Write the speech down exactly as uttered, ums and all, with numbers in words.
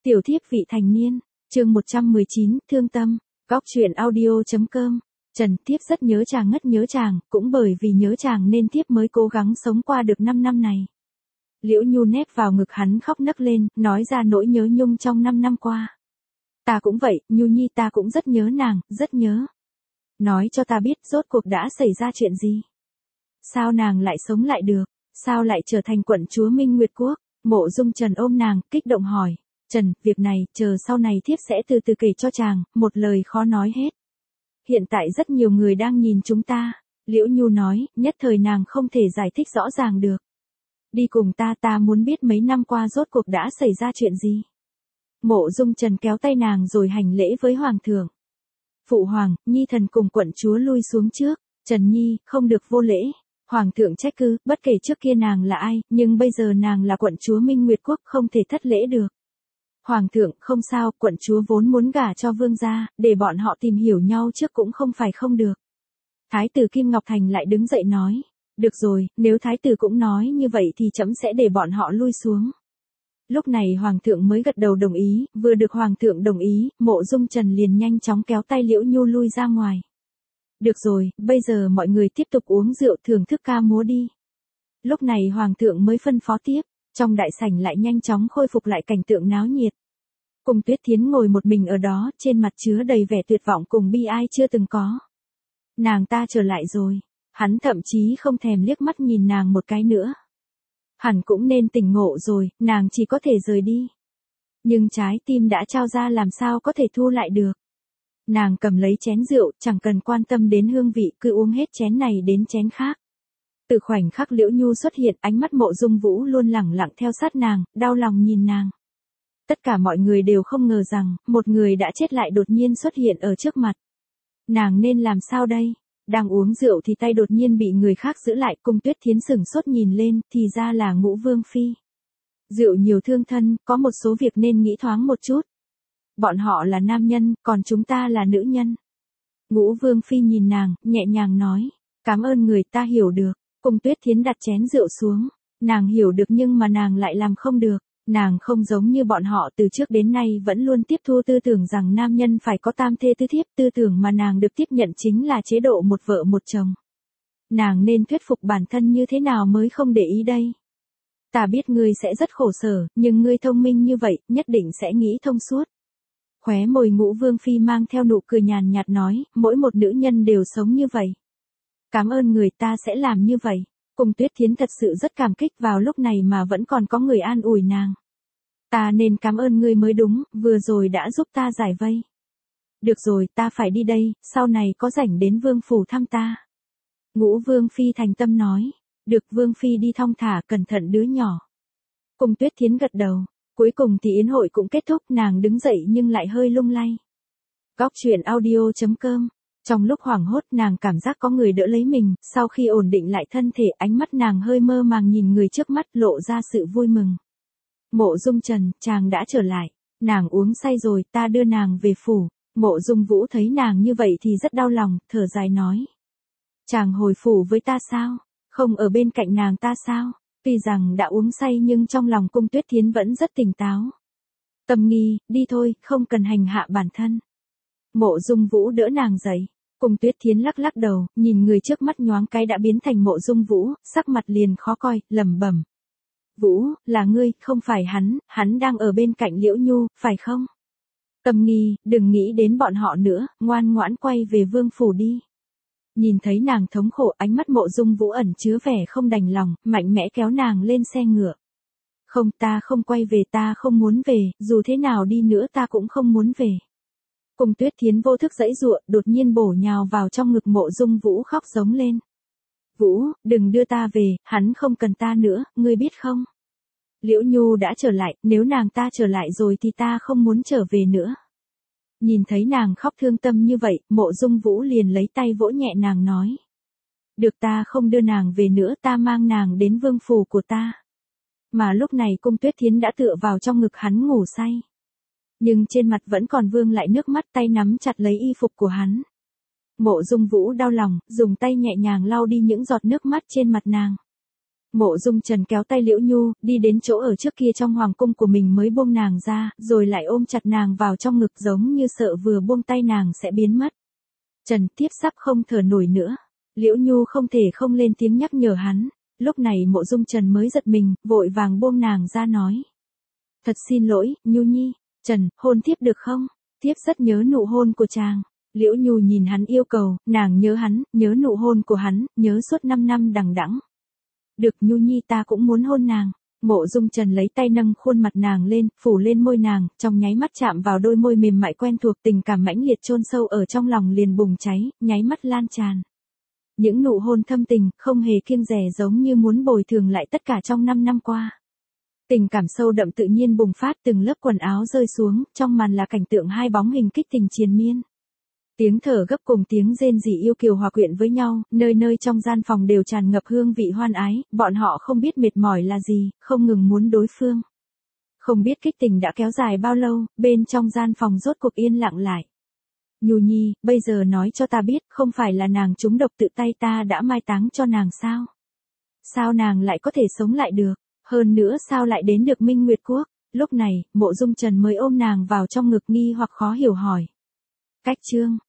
Tiểu thiếp vị thành niên, chương một trăm mười chín, thương tâm, góc truyện audio.com. Trần, thiếp rất nhớ chàng ngất nhớ chàng, cũng bởi vì nhớ chàng nên thiếp mới cố gắng sống qua được năm năm này. Liễu Nhu nép vào ngực hắn khóc nấc lên, nói ra nỗi nhớ nhung trong năm năm qua. Ta cũng vậy, Nhu Nhi ta cũng rất nhớ nàng, rất nhớ. Nói cho ta biết rốt cuộc đã xảy ra chuyện gì. Sao nàng lại sống lại được, sao lại trở thành quận chúa Minh Nguyệt Quốc? Mộ Dung Trần ôm nàng, kích động hỏi. Trần, việc này, chờ sau này thiếp sẽ từ từ kể cho chàng, một lời khó nói hết. Hiện tại rất nhiều người đang nhìn chúng ta. Liễu Nhu nói, nhất thời nàng không thể giải thích rõ ràng được. Đi cùng ta, ta muốn biết mấy năm qua rốt cuộc đã xảy ra chuyện gì. Mộ Dung Trần kéo tay nàng rồi hành lễ với Hoàng thượng. Phụ Hoàng, Nhi thần cùng quận chúa lui xuống trước. Trần Nhi, không được vô lễ. Hoàng thượng trách cứ, bất kể trước kia nàng là ai, nhưng bây giờ nàng là quận chúa Minh Nguyệt Quốc, không thể thất lễ được. Hoàng thượng, không sao, quận chúa vốn muốn gả cho vương gia, để bọn họ tìm hiểu nhau trước cũng không phải không được. Thái tử Kim Ngọc Thành lại đứng dậy nói. Được rồi, nếu thái tử cũng nói như vậy thì trẫm sẽ để bọn họ lui xuống. Lúc này Hoàng thượng mới gật đầu đồng ý, vừa được Hoàng thượng đồng ý, Mộ Dung Trần liền nhanh chóng kéo tay Liễu Nhu lui ra ngoài. Được rồi, bây giờ mọi người tiếp tục uống rượu thưởng thức ca múa đi. Lúc này Hoàng thượng mới phân phó tiếp, trong đại sảnh lại nhanh chóng khôi phục lại cảnh tượng náo nhiệt. Cung Tuyết Thiến ngồi một mình ở đó, trên mặt chứa đầy vẻ tuyệt vọng cùng bi ai chưa từng có. Nàng ta trở lại rồi, hắn thậm chí không thèm liếc mắt nhìn nàng một cái nữa. Hẳn cũng nên tỉnh ngộ rồi, nàng chỉ có thể rời đi. Nhưng trái tim đã trao ra làm sao có thể thu lại được. Nàng cầm lấy chén rượu, chẳng cần quan tâm đến hương vị, cứ uống hết chén này đến chén khác. Từ khoảnh khắc Liễu Nhu xuất hiện, ánh mắt Mộ Dung Vũ luôn lẳng lặng theo sát nàng, đau lòng nhìn nàng. Tất cả mọi người đều không ngờ rằng, một người đã chết lại đột nhiên xuất hiện ở trước mặt. Nàng nên làm sao đây? Đang uống rượu thì tay đột nhiên bị người khác giữ lại, Cung Tuyết Thiến sửng sốt nhìn lên, thì ra là Ngũ Vương Phi. Rượu nhiều thương thân, có một số việc nên nghĩ thoáng một chút. Bọn họ là nam nhân, còn chúng ta là nữ nhân. Ngũ Vương Phi nhìn nàng, nhẹ nhàng nói. Cảm ơn người, ta hiểu được. Cung Tuyết Thiến đặt chén rượu xuống. Nàng hiểu được nhưng mà nàng lại làm không được. Nàng không giống như bọn họ từ trước đến nay vẫn luôn tiếp thu tư tưởng rằng nam nhân phải có tam thê tứ thiếp. Tư tưởng mà nàng được tiếp nhận chính là chế độ một vợ một chồng. Nàng nên thuyết phục bản thân như thế nào mới không để ý đây. Ta biết ngươi sẽ rất khổ sở, nhưng ngươi thông minh như vậy, nhất định sẽ nghĩ thông suốt. Khóe môi Ngũ Vương Phi mang theo nụ cười nhàn nhạt nói, mỗi một nữ nhân đều sống như vậy. Cảm ơn người, ta sẽ làm như vậy. Cung Tuyết Thiến thật sự rất cảm kích vào lúc này mà vẫn còn có người an ủi nàng. Ta nên cảm ơn ngươi mới đúng, vừa rồi đã giúp ta giải vây. Được rồi, ta phải đi đây, sau này có rảnh đến Vương phủ thăm ta. Ngũ Vương Phi thành tâm nói. Được, Vương Phi đi thong thả, cẩn thận đứa nhỏ. Cung Tuyết Thiến gật đầu. Cuối cùng thì yến hội cũng kết thúc, nàng đứng dậy nhưng lại hơi lung lay. Góc truyện audio.com. Trong lúc hoảng hốt nàng cảm giác có người đỡ lấy mình, sau khi ổn định lại thân thể, ánh mắt nàng hơi mơ màng nhìn người trước mắt, lộ ra sự vui mừng. Mộ Dung Trần, chàng đã trở lại. Nàng uống say rồi, ta đưa nàng về phủ. Mộ Dung Vũ thấy nàng như vậy thì rất đau lòng, thở dài nói. Chàng hồi phủ với ta sao? Không ở bên cạnh nàng ta sao? Tuy rằng đã uống say nhưng trong lòng Cung Tuyết Thiến vẫn rất tỉnh táo. Tâm Nghi, đi thôi, không cần hành hạ bản thân. Mộ Dung Vũ đỡ nàng dậy. Cung Tuyết Thiến lắc lắc đầu, nhìn người trước mắt nhoáng cái đã biến thành Mộ Dung Vũ, sắc mặt liền khó coi, lẩm bẩm. Vũ, là ngươi, không phải hắn, hắn đang ở bên cạnh Liễu Nhu, phải không? Tâm Nghi, đừng nghĩ đến bọn họ nữa, ngoan ngoãn quay về vương phủ đi. Nhìn thấy nàng thống khổ, ánh mắt Mộ Dung Vũ ẩn chứa vẻ không đành lòng, mạnh mẽ kéo nàng lên xe ngựa. Không, ta không quay về, ta không muốn về, dù thế nào đi nữa ta cũng không muốn về. Cung Tuyết Thiến vô thức giãy giụa, đột nhiên bổ nhào vào trong ngực Mộ Dung Vũ khóc giống lên. Vũ, đừng đưa ta về, hắn không cần ta nữa, ngươi biết không? Liễu Nhu đã trở lại, nếu nàng ta trở lại rồi thì ta không muốn trở về nữa. Nhìn thấy nàng khóc thương tâm như vậy, Mộ Dung Vũ liền lấy tay vỗ nhẹ nàng nói. Được, ta không đưa nàng về nữa, ta mang nàng đến vương phủ của ta. Mà lúc này Cung Tuyết Thiến đã tựa vào trong ngực hắn ngủ say. Nhưng trên mặt vẫn còn vương lại nước mắt, tay nắm chặt lấy y phục của hắn. Mộ Dung Vũ đau lòng, dùng tay nhẹ nhàng lau đi những giọt nước mắt trên mặt nàng. Mộ Dung Trần kéo tay Liễu Nhu, đi đến chỗ ở trước kia trong hoàng cung của mình mới buông nàng ra, rồi lại ôm chặt nàng vào trong ngực giống như sợ vừa buông tay nàng sẽ biến mất. Trần, thiếp sắp không thở nổi nữa. Liễu Nhu không thể không lên tiếng nhắc nhở hắn. Lúc này Mộ Dung Trần mới giật mình, vội vàng buông nàng ra nói. Thật xin lỗi, Nhu Nhi. Trần, hôn thiếp được không? Thiếp rất nhớ nụ hôn của chàng. Liễu Nhu nhìn hắn yêu cầu, nàng nhớ hắn, nhớ nụ hôn của hắn, nhớ suốt năm năm đằng đẵng. Được Nhu Nhi, ta cũng muốn hôn nàng. Mộ Dung Trần lấy tay nâng khuôn mặt nàng lên, phủ lên môi nàng, trong nháy mắt chạm vào đôi môi mềm mại quen thuộc, tình cảm mãnh liệt chôn sâu ở trong lòng liền bùng cháy, nháy mắt lan tràn. Những nụ hôn thâm tình, không hề kiêng dè giống như muốn bồi thường lại tất cả trong năm năm qua. Tình cảm sâu đậm tự nhiên bùng phát, từng lớp quần áo rơi xuống, trong màn là cảnh tượng hai bóng hình kích tình triền miên. Tiếng thở gấp cùng tiếng rên rỉ yêu kiều hòa quyện với nhau, nơi nơi trong gian phòng đều tràn ngập hương vị hoan ái, bọn họ không biết mệt mỏi là gì, không ngừng muốn đối phương. Không biết kích tình đã kéo dài bao lâu, bên trong gian phòng rốt cuộc yên lặng lại. Nhu Nhi, bây giờ nói cho ta biết, không phải là nàng trúng độc tự tay ta đã mai táng cho nàng sao? Sao nàng lại có thể sống lại được? Hơn nữa sao lại đến được Minh Nguyệt Quốc? Lúc này, Mộ Dung Trần mới ôm nàng vào trong ngực nghi hoặc khó hiểu hỏi. Cách chương